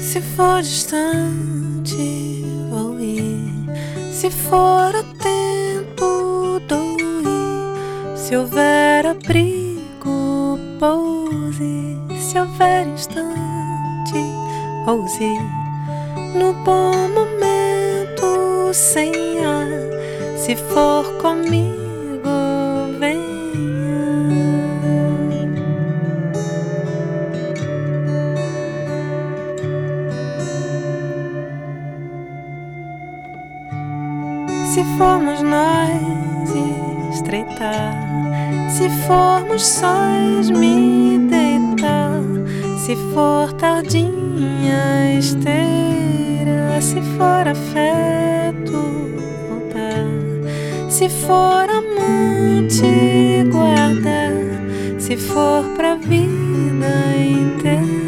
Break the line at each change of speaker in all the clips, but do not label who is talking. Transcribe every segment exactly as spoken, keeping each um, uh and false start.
Se for distante, vou ir. Se for a tempo, dou ir. Se houver abrigo, pouse. Se houver instante, ouse. No bom momento, sem ar. Se for comigo, venha. Se formos nós estreitar, se formos sóis me deitar, se for tardinha esteira, se for afeto voltar, se for amante guardar, se for pra vida inteira.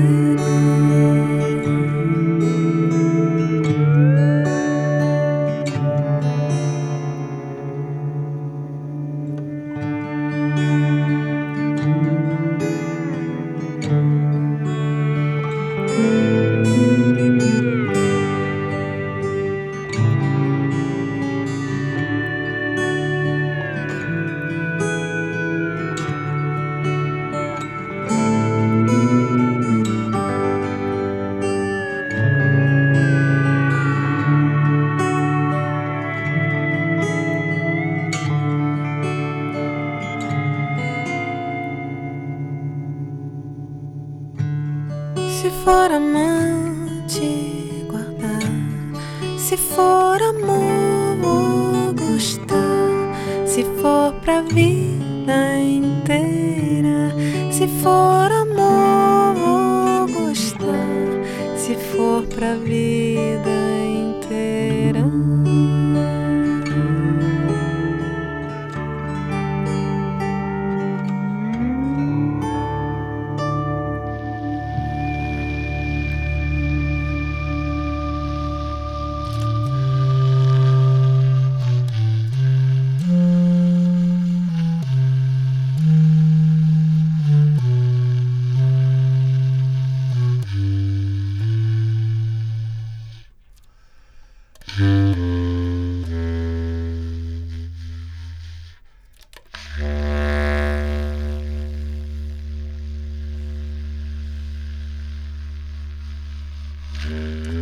Se for amante guardar, se for amor vou gostar, se for pra vida inteira, se for amor vou gostar, se for pra vida inteira.
Mm-hmm.